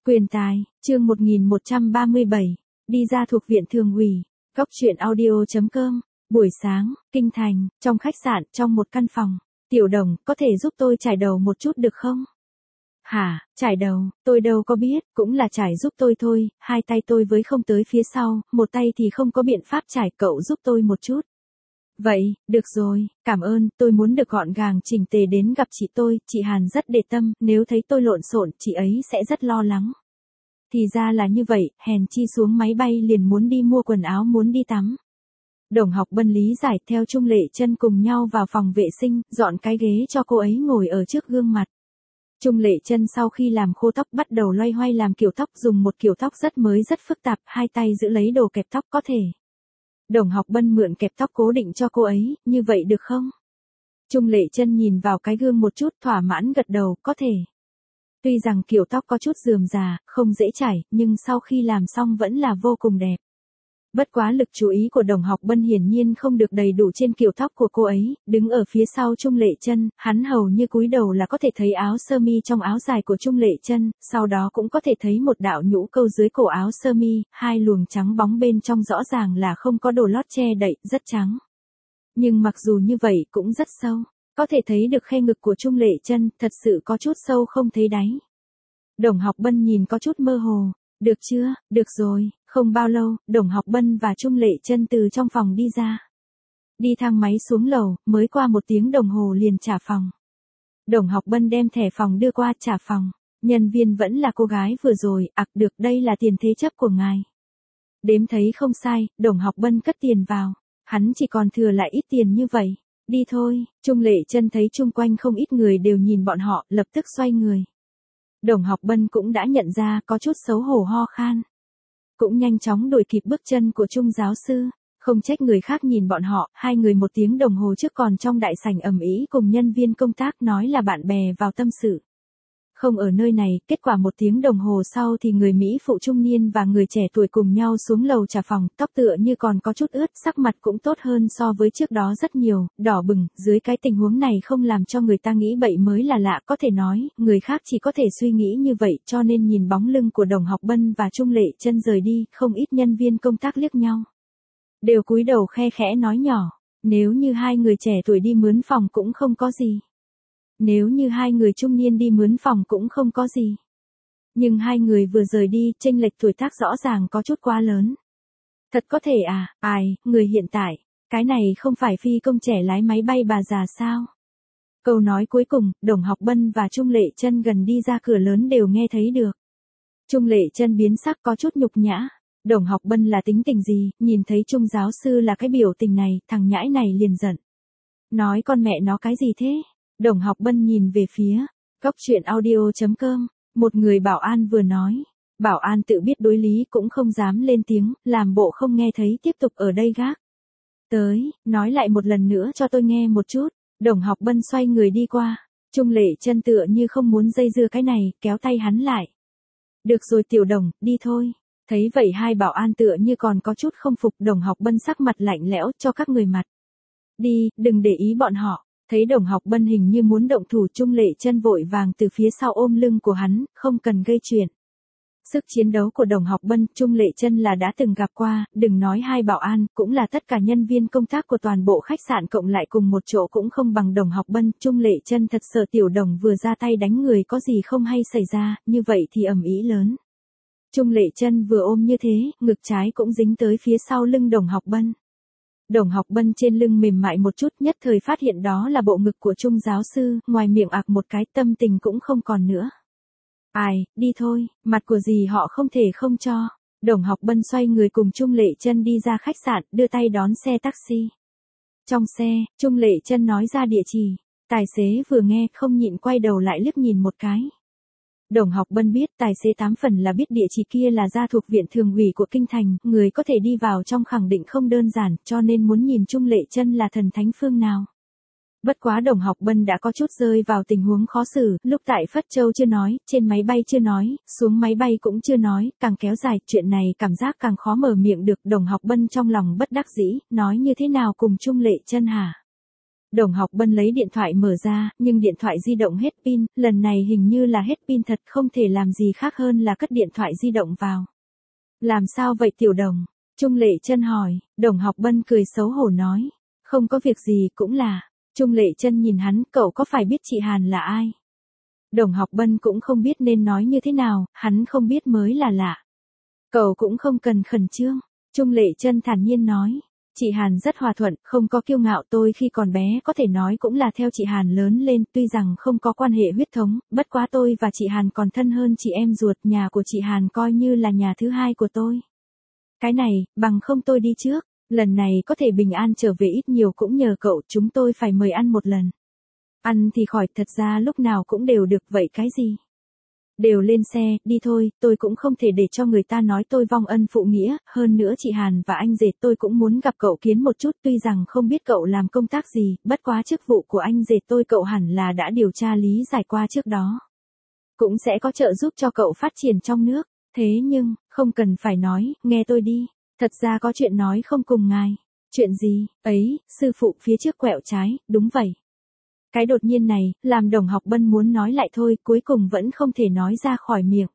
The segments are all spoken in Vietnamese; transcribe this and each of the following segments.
Quyền tài, chương 1137, đi ra thuộc viện thường ủy, góc truyện audio.com, buổi sáng, kinh thành, trong khách sạn, trong một căn phòng. Tiểu Đồng, có thể giúp tôi chải đầu một chút được không? Hả, chải đầu, tôi đâu có biết, cũng là chải giúp tôi thôi, hai tay tôi với không tới phía sau, một tay thì không có biện pháp chải, cậu giúp tôi một chút. Vậy, được rồi, cảm ơn, tôi muốn được gọn gàng chỉnh tề đến gặp chị tôi, chị Hàn rất để tâm, nếu thấy tôi lộn xộn, chị ấy sẽ rất lo lắng. Thì ra là như vậy, hèn chi xuống máy bay liền muốn đi mua quần áo muốn đi tắm. Đồng Học Bân lý giải theo Trung Lệ Chân cùng nhau vào phòng vệ sinh, dọn cái ghế cho cô ấy ngồi ở trước gương mặt. Trung Lệ Chân sau khi làm khô tóc bắt đầu loay hoay làm kiểu tóc, dùng một kiểu tóc rất mới rất phức tạp, hai tay giữ lấy đồ kẹp tóc có thể. Đồng Học Bân mượn kẹp tóc cố định cho cô ấy, như vậy được không? Trung Lệ Chân nhìn vào cái gương một chút, thỏa mãn gật đầu, có thể. Tuy rằng kiểu tóc có chút rườm rà, không dễ chải, nhưng sau khi làm xong vẫn là vô cùng đẹp. Bất quá lực chú ý của Đồng Học Bân hiển nhiên không được đầy đủ trên kiểu tóc của cô ấy, đứng ở phía sau Trung Lệ Chân, hắn hầu như cúi đầu là có thể thấy áo sơ mi trong áo dài của Trung Lệ Chân, sau đó cũng có thể thấy một đạo nhũ câu dưới cổ áo sơ mi, hai luồng trắng bóng bên trong rõ ràng là không có đồ lót che đậy, rất trắng. Nhưng mặc dù như vậy cũng rất sâu, có thể thấy được khe ngực của Trung Lệ Chân, thật sự có chút sâu không thấy đáy. Đồng Học Bân nhìn có chút mơ hồ. Được chưa, được rồi, không bao lâu, Đồng Học Bân và Trung Lệ Chân từ trong phòng đi ra. Đi thang máy xuống lầu, mới qua 1 tiếng đồng hồ liền trả phòng. Đồng Học Bân đem thẻ phòng đưa qua trả phòng. Nhân viên vẫn là cô gái vừa rồi, được, đây là tiền thế chấp của ngài. Đếm thấy không sai, Đồng Học Bân cất tiền vào. Hắn chỉ còn thừa lại ít tiền như vậy. Đi thôi, Trung Lệ Chân thấy chung quanh không ít người đều nhìn bọn họ, lập tức xoay người. Đồng Học Bân cũng đã nhận ra, có chút xấu hổ ho khan. Cũng nhanh chóng đuổi kịp bước chân của Trung giáo sư. Không trách người khác nhìn bọn họ, hai người 1 tiếng đồng hồ trước còn trong đại sảnh ầm ĩ cùng nhân viên công tác nói là bạn bè vào tâm sự. Không ở nơi này, kết quả 1 tiếng đồng hồ sau thì người Mỹ phụ trung niên và người trẻ tuổi cùng nhau xuống lầu trả phòng, tóc tựa như còn có chút ướt, sắc mặt cũng tốt hơn so với trước đó rất nhiều, đỏ bừng, dưới cái tình huống này không làm cho người ta nghĩ bậy mới là lạ, có thể nói, người khác chỉ có thể suy nghĩ như vậy, cho nên nhìn bóng lưng của Đồng Học Bân và Trung Lệ Chân rời đi, không ít nhân viên công tác liếc nhau. Đều cúi đầu khe khẽ nói nhỏ, nếu như hai người trẻ tuổi đi mướn phòng cũng không có gì. Nếu như hai người trung niên đi mướn phòng cũng không có gì. Nhưng hai người vừa rời đi, chênh lệch tuổi tác rõ ràng có chút quá lớn. Thật có thể người hiện tại, cái này không phải phi công trẻ lái máy bay bà già sao? Câu nói cuối cùng, Đồng Học Bân và Trung Lệ Chân gần đi ra cửa lớn đều nghe thấy được. Trung Lệ Chân biến sắc có chút nhục nhã. Đồng Học Bân là tính tình gì, nhìn thấy Trung giáo sư là cái biểu tình này, thằng nhãi này liền giận. Nói con mẹ nó cái gì thế? Đồng Học Bân nhìn về phía góc truyện audio.com, một người bảo an vừa nói. Bảo an tự biết đối lý cũng không dám lên tiếng, làm bộ không nghe thấy, tiếp tục ở đây gác. Tới, nói lại một lần nữa cho tôi nghe một chút. Đồng Học Bân xoay người đi qua. Trung Lệ Chân tựa như không muốn dây dưa cái này, kéo tay hắn lại. Được rồi Tiểu Đồng, đi thôi. Thấy vậy hai bảo an tựa như còn có chút không phục, Đồng Học Bân sắc mặt lạnh lẽo cho các người mặt. Đi, đừng để ý bọn họ. Thấy Đồng Học Bân hình như muốn động thủ, Trung Lệ Chân vội vàng từ phía sau ôm lưng của hắn, không cần gây chuyện. Sức chiến đấu của Đồng Học Bân, Trung Lệ Chân là đã từng gặp qua, đừng nói hai bảo an, cũng là tất cả nhân viên công tác của toàn bộ khách sạn cộng lại cùng một chỗ cũng không bằng Đồng Học Bân. Trung Lệ Chân thật sợ Tiểu Đồng vừa ra tay đánh người có gì không hay xảy ra, như vậy thì ầm ĩ lớn. Trung Lệ Chân vừa ôm như thế, ngực trái cũng dính tới phía sau lưng Đồng Học Bân. Đồng Học Bân trên lưng mềm mại một chút, nhất thời phát hiện đó là bộ ngực của Trung giáo sư, ngoài miệng một cái, tâm tình cũng không còn nữa. Đi thôi, mặt của gì họ không thể không cho. Đồng Học Bân xoay người cùng Trung Lệ Chân đi ra khách sạn, đưa tay đón xe taxi. Trong xe, Trung Lệ Chân nói ra địa chỉ. Tài xế vừa nghe không nhịn quay đầu lại liếc nhìn một cái. Đồng Học Bân biết tài xế 8 phần là biết địa chỉ kia là ra thuộc viện thường ủy của kinh thành, người có thể đi vào trong khẳng định không đơn giản, cho nên muốn nhìn Trung Lệ Chân là thần thánh phương nào. Bất quá Đồng Học Bân đã có chút rơi vào tình huống khó xử, lúc tại Phất Châu chưa nói, trên máy bay chưa nói, xuống máy bay cũng chưa nói, càng kéo dài, chuyện này cảm giác càng khó mở miệng được. Đồng Học Bân trong lòng bất đắc dĩ, nói như thế nào cùng Trung Lệ Chân hả? Đồng Học Bân lấy điện thoại mở ra, nhưng điện thoại di động hết pin, lần này hình như là hết pin thật, không thể làm gì khác hơn là cất điện thoại di động vào. Làm sao vậy Tiểu Đồng? Trung Lệ Chân hỏi. Đồng Học Bân cười xấu hổ nói. Không có việc gì, cũng là. Trung Lệ Chân nhìn hắn, cậu có phải biết chị Hàn là ai? Đồng Học Bân cũng không biết nên nói như thế nào, hắn không biết mới là lạ. Cậu cũng không cần khẩn trương. Trung Lệ Chân thản nhiên nói. Chị Hàn rất hòa thuận, không có kiêu ngạo, tôi khi còn bé có thể nói cũng là theo chị Hàn lớn lên, tuy rằng không có quan hệ huyết thống, bất quá tôi và chị Hàn còn thân hơn chị em ruột, nhà của chị Hàn coi như là nhà thứ hai của tôi. Cái này, bằng không tôi đi trước, lần này có thể bình an trở về ít nhiều cũng nhờ cậu, chúng tôi phải mời ăn một lần. Ăn thì khỏi, thật ra lúc nào cũng đều được, vậy cái gì? Đều lên xe, đi thôi, tôi cũng không thể để cho người ta nói tôi vong ân phụ nghĩa, hơn nữa chị Hàn và anh rể tôi cũng muốn gặp cậu kiến một chút, tuy rằng không biết cậu làm công tác gì, bất quá chức vụ của anh rể tôi cậu hẳn là đã điều tra lý giải qua trước đó. Cũng sẽ có trợ giúp cho cậu phát triển trong nước, thế nhưng, không cần phải nói, nghe tôi đi, thật ra có chuyện nói không cùng ngài. Chuyện gì, ấy, sư phụ phía trước quẹo trái, đúng vậy. Cái đột nhiên này, làm Đồng Học Bân muốn nói lại thôi, cuối cùng vẫn không thể nói ra khỏi miệng.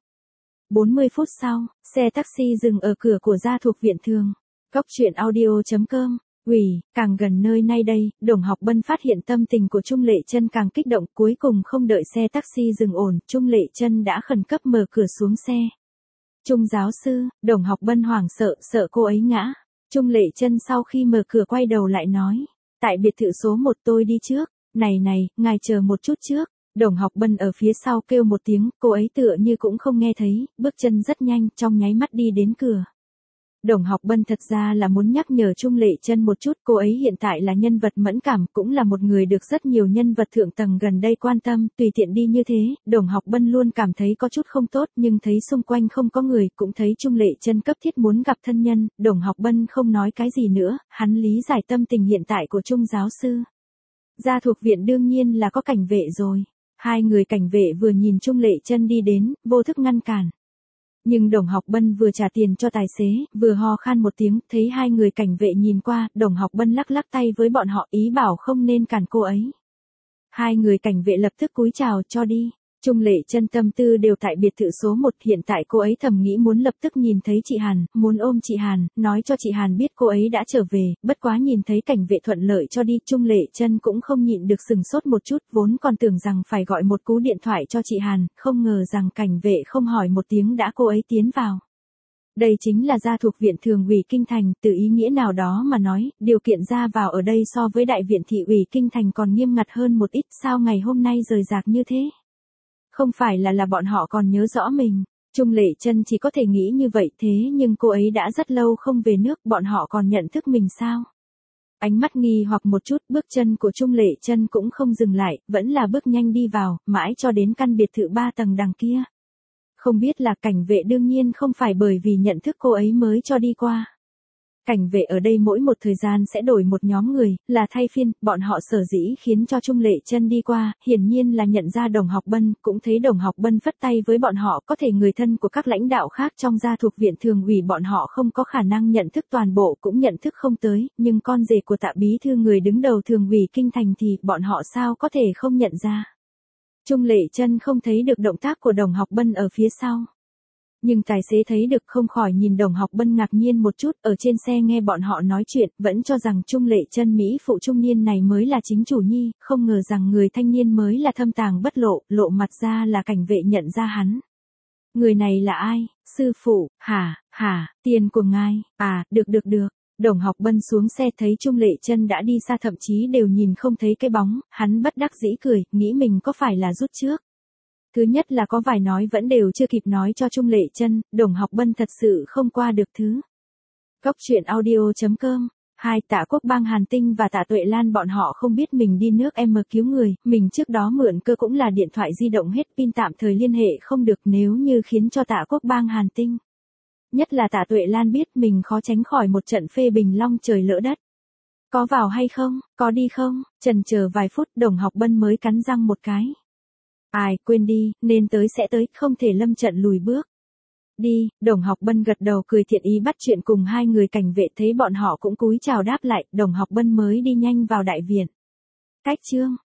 40 phút sau, xe taxi dừng ở cửa của gia thuộc viện thường. Góc truyện audio.com. Càng gần nơi nay đây, Đồng Học Bân phát hiện tâm tình của Trung Lệ Chân càng kích động, cuối cùng không đợi xe taxi dừng ổn, Trung Lệ Chân đã khẩn cấp mở cửa xuống xe. Trung giáo sư, Đồng Học Bân hoảng sợ cô ấy ngã. Trung Lệ Chân sau khi mở cửa quay đầu lại nói, tại biệt thự số 1 tôi đi trước. Này, ngài chờ một chút trước. Đồng Học Bân ở phía sau kêu một tiếng, cô ấy tựa như cũng không nghe thấy, bước chân rất nhanh, trong nháy mắt đi đến cửa. Đồng Học Bân thật ra là muốn nhắc nhở Trung Lệ Chân một chút, cô ấy hiện tại là nhân vật mẫn cảm, cũng là một người được rất nhiều nhân vật thượng tầng gần đây quan tâm, tùy tiện đi như thế, Đồng Học Bân luôn cảm thấy có chút không tốt, nhưng thấy xung quanh không có người, cũng thấy Trung Lệ Chân cấp thiết muốn gặp thân nhân, Đồng Học Bân không nói cái gì nữa, hắn lý giải tâm tình hiện tại của Trung giáo sư. Gia thuộc viện đương nhiên là có cảnh vệ rồi. Hai người cảnh vệ vừa nhìn Trung Lệ Chân đi đến, vô thức ngăn cản. Nhưng Đồng Học Bân vừa trả tiền cho tài xế, vừa ho khan một tiếng, thấy hai người cảnh vệ nhìn qua, Đồng Học Bân lắc lắc tay với bọn họ, ý bảo không nên cản cô ấy. Hai người cảnh vệ lập tức cúi chào cho đi. Trung Lệ Chân tâm tư đều tại biệt thự số 1, hiện tại cô ấy thầm nghĩ muốn lập tức nhìn thấy chị Hàn, muốn ôm chị Hàn, nói cho chị Hàn biết cô ấy đã trở về, bất quá nhìn thấy cảnh vệ thuận lợi cho đi, Trung Lệ Chân cũng không nhịn được sừng sốt một chút, vốn còn tưởng rằng phải gọi một cú điện thoại cho chị Hàn, không ngờ rằng cảnh vệ không hỏi một tiếng đã cô ấy tiến vào. Đây chính là gia thuộc viện thường ủy kinh thành, từ ý nghĩa nào đó mà nói, điều kiện ra vào ở đây so với đại viện thị ủy kinh thành còn nghiêm ngặt hơn một ít, sao ngày hôm nay rời rạc như thế? Không phải là bọn họ còn nhớ rõ mình. Trung Lệ Chân chỉ có thể nghĩ như vậy, thế nhưng cô ấy đã rất lâu không về nước, bọn họ còn nhận thức mình sao? Ánh mắt nghi hoặc một chút, bước chân của Trung Lệ Chân cũng không dừng lại, vẫn là bước nhanh đi vào, mãi cho đến căn biệt thự 3 tầng đằng kia. Không biết là cảnh vệ đương nhiên không phải bởi vì nhận thức cô ấy mới cho đi qua. Cảnh vệ ở đây mỗi một thời gian sẽ đổi một nhóm người, là thay phiên, bọn họ sở dĩ khiến cho Trung Lệ Chân đi qua, hiển nhiên là nhận ra Đồng Học Bân, cũng thấy Đồng Học Bân phất tay với bọn họ, có thể người thân của các lãnh đạo khác trong gia thuộc viện thường ủy bọn họ không có khả năng nhận thức toàn bộ, cũng nhận thức không tới, nhưng con rể của Tạ bí thư người đứng đầu thường ủy kinh thành thì bọn họ sao có thể không nhận ra. Trung Lệ Chân không thấy được động tác của Đồng Học Bân ở phía sau. Nhưng tài xế thấy được, không khỏi nhìn Đồng Học Bân ngạc nhiên một chút, ở trên xe nghe bọn họ nói chuyện, vẫn cho rằng Trung Lệ Chân mỹ phụ trung niên này mới là chính chủ nhi, không ngờ rằng người thanh niên mới là thâm tàng bất lộ, lộ mặt ra là cảnh vệ nhận ra hắn. Người này là ai? Sư phụ, hả, tiền của ngài, được. Đồng Học Bân xuống xe thấy Trung Lệ Chân đã đi xa, thậm chí đều nhìn không thấy cái bóng, hắn bất đắc dĩ cười, nghĩ mình có phải là rút trước. Thứ nhất là có vài nói vẫn đều chưa kịp nói cho Trung Lệ Chân, Đồng Học Bân thật sự không qua được thứ. Góc truyện audio.com. Hai Tạ Quốc Bang Hàn Tinh và Tạ Tuệ Lan bọn họ không biết mình đi nước M cứu người, mình trước đó mượn cơ cũng là điện thoại di động hết pin, tạm thời liên hệ không được, nếu như khiến cho Tạ Quốc Bang Hàn Tinh. Nhất là Tạ Tuệ Lan biết mình khó tránh khỏi một trận phê bình long trời lỡ đất. Có vào hay không, có đi không, chần chờ vài phút Đồng Học Bân mới cắn răng một cái. Quên đi, nên tới sẽ tới, không thể lâm trận lùi bước. Đi, Đồng Học Bân gật đầu cười thiện ý bắt chuyện cùng hai người cảnh vệ, thấy bọn họ cũng cúi chào đáp lại, Đồng Học Bân mới đi nhanh vào đại viện. Cách chương